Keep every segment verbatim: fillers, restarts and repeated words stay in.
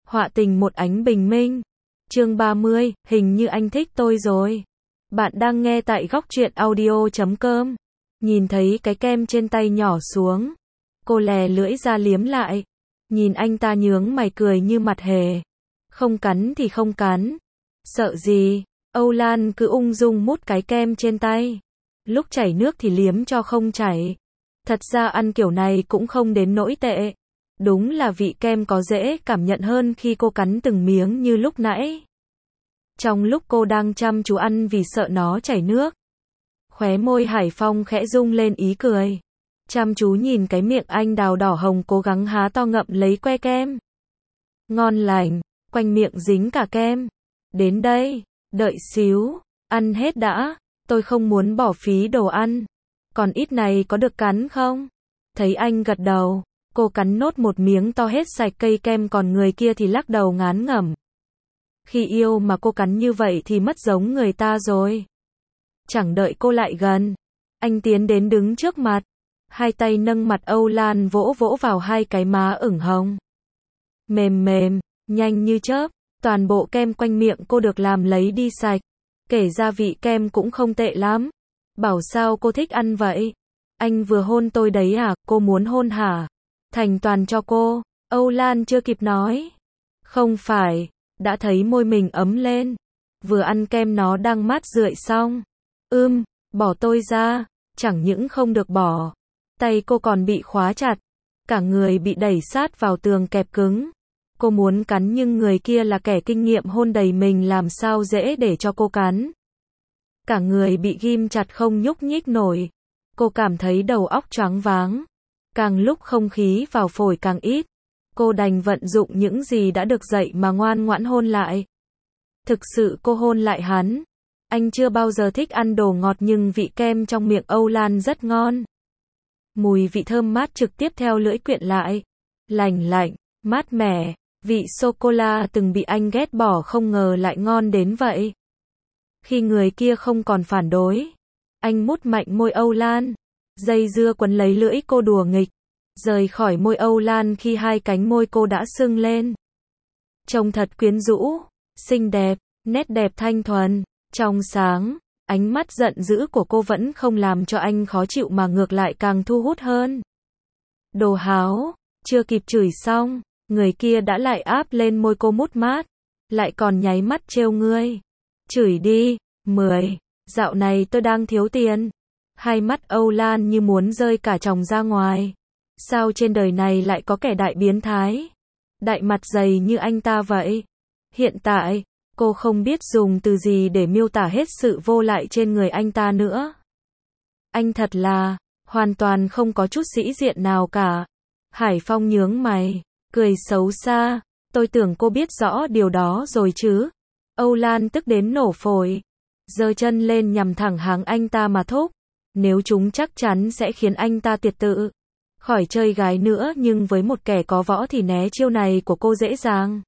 Họa tình một ánh bình minh. Chương ba mươi, hình như anh thích tôi rồi. Bạn đang nghe tại góc truyện audio chấm com. Nhìn thấy cái kem trên tay nhỏ xuống. Cô lè lưỡi ra liếm lại. Nhìn anh ta nhướng mày cười như mặt hề. Không cắn thì không cắn. Sợ gì? Âu Lan cứ ung dung mút cái kem trên tay. Lúc chảy nước thì liếm cho không chảy. Thật ra ăn kiểu này cũng không đến nỗi tệ. Đúng là vị kem có dễ cảm nhận hơn khi cô cắn từng miếng như lúc nãy. Trong lúc cô đang chăm chú ăn vì sợ nó chảy nước, khóe môi Hải Phong khẽ rung lên ý cười. Chăm chú nhìn cái miệng anh đào đỏ hồng cố gắng há to ngậm lấy que kem. Ngon lành, quanh miệng dính cả kem. Đến đây, đợi xíu, ăn hết đã, tôi không muốn bỏ phí đồ ăn. Còn ít này có được cắn không? Thấy anh gật đầu, cô cắn nốt một miếng to hết sạch cây kem, còn người kia thì lắc đầu ngán ngẩm. Khi yêu mà cô cắn như vậy thì mất giống người ta rồi. Chẳng đợi cô lại gần, anh tiến đến đứng trước mặt, hai tay nâng mặt Âu Lan vỗ vỗ vào hai cái má ửng hồng. Mềm mềm, nhanh như chớp, toàn bộ kem quanh miệng cô được làm lấy đi sạch. Kể ra vị kem cũng không tệ lắm. Bảo sao cô thích ăn vậy? Anh vừa hôn tôi đấy à, cô muốn hôn hả? Thành toàn cho cô. Âu Lan chưa kịp nói. Không phải, đã thấy môi mình ấm lên. Vừa ăn kem nó đang mát rượi xong. Ưm, bỏ tôi ra. Chẳng những không được bỏ, tay cô còn bị khóa chặt. Cả người bị đẩy sát vào tường kẹp cứng. Cô muốn cắn nhưng người kia là kẻ kinh nghiệm hôn đầy mình, làm sao dễ để cho cô cắn. Cả người bị ghim chặt không nhúc nhích nổi. Cô cảm thấy đầu óc choáng váng. Càng lúc không khí vào phổi càng ít. Cô đành vận dụng những gì đã được dạy mà ngoan ngoãn hôn lại. Thực sự cô hôn lại hắn. Anh chưa bao giờ thích ăn đồ ngọt nhưng vị kem trong miệng Âu Lan rất ngon. Mùi vị thơm mát trực tiếp theo lưỡi quyện lại. Lành lạnh, mát mẻ. Vị sô-cô-la từng bị anh ghét bỏ không ngờ lại ngon đến vậy. Khi người kia không còn phản đối, anh mút mạnh môi Âu Lan, dây dưa quấn lấy lưỡi cô đùa nghịch, rời khỏi môi Âu Lan khi hai cánh môi cô đã sưng lên. Trông thật quyến rũ, xinh đẹp, nét đẹp thanh thuần, trong sáng, ánh mắt giận dữ của cô vẫn không làm cho anh khó chịu mà ngược lại càng thu hút hơn. Đồ háo, chưa kịp chửi xong, người kia đã lại áp lên môi cô mút mát, lại còn nháy mắt trêu ngươi. Chửi đi, mười, dạo này tôi đang thiếu tiền. Hai mắt Âu Lan như muốn rơi cả tròng ra ngoài. Sao trên đời này lại có kẻ đại biến thái, đại mặt dày như anh ta vậy? Hiện tại, cô không biết dùng từ gì để miêu tả hết sự vô lại trên người anh ta nữa. Anh thật là, hoàn toàn không có chút sĩ diện nào cả. Hải Phong nhướng mày, cười xấu xa. Tôi tưởng cô biết rõ điều đó rồi chứ. Âu Lan tức đến nổ phổi, giơ chân lên nhằm thẳng háng anh ta mà thúc. Nếu chúng chắc chắn sẽ khiến anh ta tiệt tự. Khỏi chơi gái nữa, nhưng với một kẻ có võ thì né chiêu này của cô dễ dàng.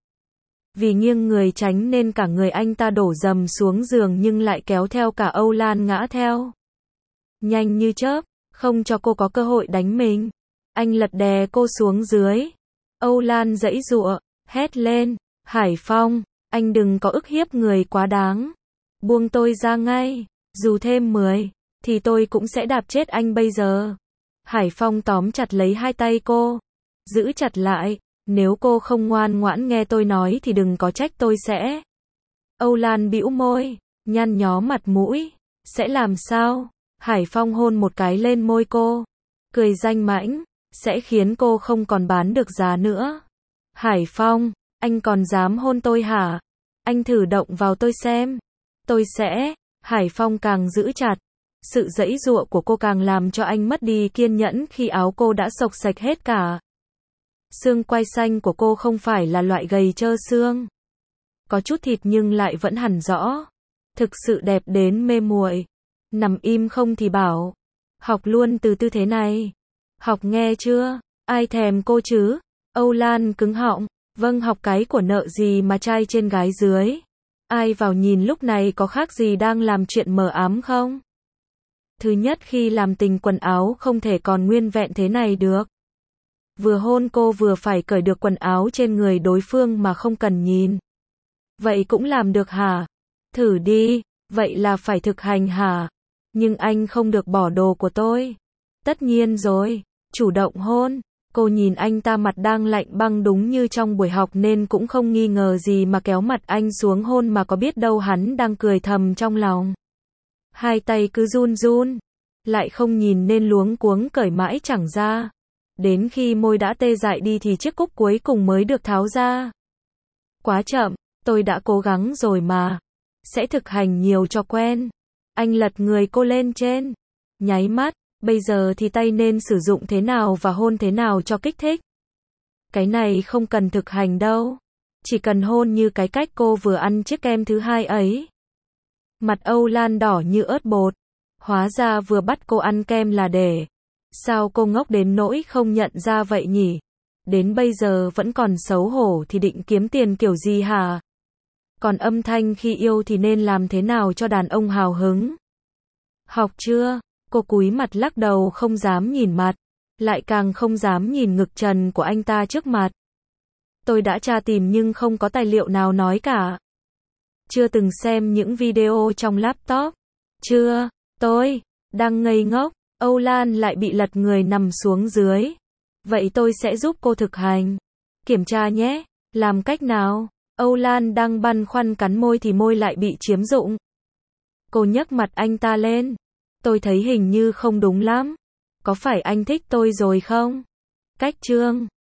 Vì nghiêng người tránh nên cả người anh ta đổ dầm xuống giường nhưng lại kéo theo cả Âu Lan ngã theo. Nhanh như chớp, không cho cô có cơ hội đánh mình. Anh lật đè cô xuống dưới. Âu Lan giãy giụa, hét lên, Hải Phong, anh đừng có ức hiếp người quá đáng. Buông tôi ra ngay, dù thêm mười, thì tôi cũng sẽ đạp chết anh bây giờ. Hải Phong tóm chặt lấy hai tay cô, giữ chặt lại, nếu cô không ngoan ngoãn nghe tôi nói thì đừng có trách tôi sẽ. Âu Lan bĩu môi, nhăn nhó mặt mũi, sẽ làm sao? Hải Phong hôn một cái lên môi cô, cười danh mãnh, sẽ khiến cô không còn bán được giá nữa. Hải Phong, anh còn dám hôn tôi hả? Anh thử động vào tôi xem. Tôi sẽ. Hải Phong càng giữ chặt. Sự giãy giụa của cô càng làm cho anh mất đi kiên nhẫn khi áo cô đã xộc sạch hết cả. Xương quai xanh của cô không phải là loại gầy trơ xương. Có chút thịt nhưng lại vẫn hằn rõ. Thực sự đẹp đến mê muội. Nằm im không thì bảo. Học luôn từ tư thế này. Học nghe chưa? Ai thèm cô chứ? Âu Lan cứng họng. Vâng, học cái của nợ gì mà trai trên gái dưới. Ai vào nhìn lúc này có khác gì đang làm chuyện mờ ám không? Thứ nhất, khi làm tình quần áo không thể còn nguyên vẹn thế này được. Vừa hôn cô vừa phải cởi được quần áo trên người đối phương mà không cần nhìn. Vậy cũng làm được hả? Thử đi, vậy là phải thực hành hả? Nhưng anh không được bỏ đồ của tôi. Tất nhiên rồi, chủ động hôn. Cô nhìn anh ta mặt đang lạnh băng đúng như trong buổi học nên cũng không nghi ngờ gì mà kéo mặt anh xuống hôn mà có biết đâu hắn đang cười thầm trong lòng. Hai tay cứ run run, lại không nhìn nên luống cuống cởi mãi chẳng ra. Đến khi môi đã tê dại đi thì chiếc cúc cuối cùng mới được tháo ra. Quá chậm, tôi đã cố gắng rồi mà. Sẽ thực hành nhiều cho quen. Anh lật người cô lên trên. Nháy mắt, bây giờ thì tay nên sử dụng thế nào và hôn thế nào cho kích thích. Cái này không cần thực hành đâu. Chỉ cần hôn như cái cách cô vừa ăn chiếc kem thứ hai ấy. Mặt Âu Lan đỏ như ớt bột. Hóa ra vừa bắt cô ăn kem là để. Sao cô ngốc đến nỗi không nhận ra vậy nhỉ? Đến bây giờ vẫn còn xấu hổ thì định kiếm tiền kiểu gì hả? Còn âm thanh khi yêu thì nên làm thế nào cho đàn ông hào hứng? Học chưa? Cô cúi mặt lắc đầu không dám nhìn mặt. Lại càng không dám nhìn ngực trần của anh ta trước mặt. Tôi đã tra tìm nhưng không có tài liệu nào nói cả. Chưa từng xem những video trong laptop. Chưa, tôi đang ngây ngốc. Âu Lan lại bị lật người nằm xuống dưới. Vậy tôi sẽ giúp cô thực hành. Kiểm tra nhé. Làm cách nào? Âu Lan đang băn khoăn cắn môi thì môi lại bị chiếm dụng. Cô nhấc mặt anh ta lên. Tôi thấy hình như không đúng lắm. Có phải anh thích tôi rồi không? Cách chương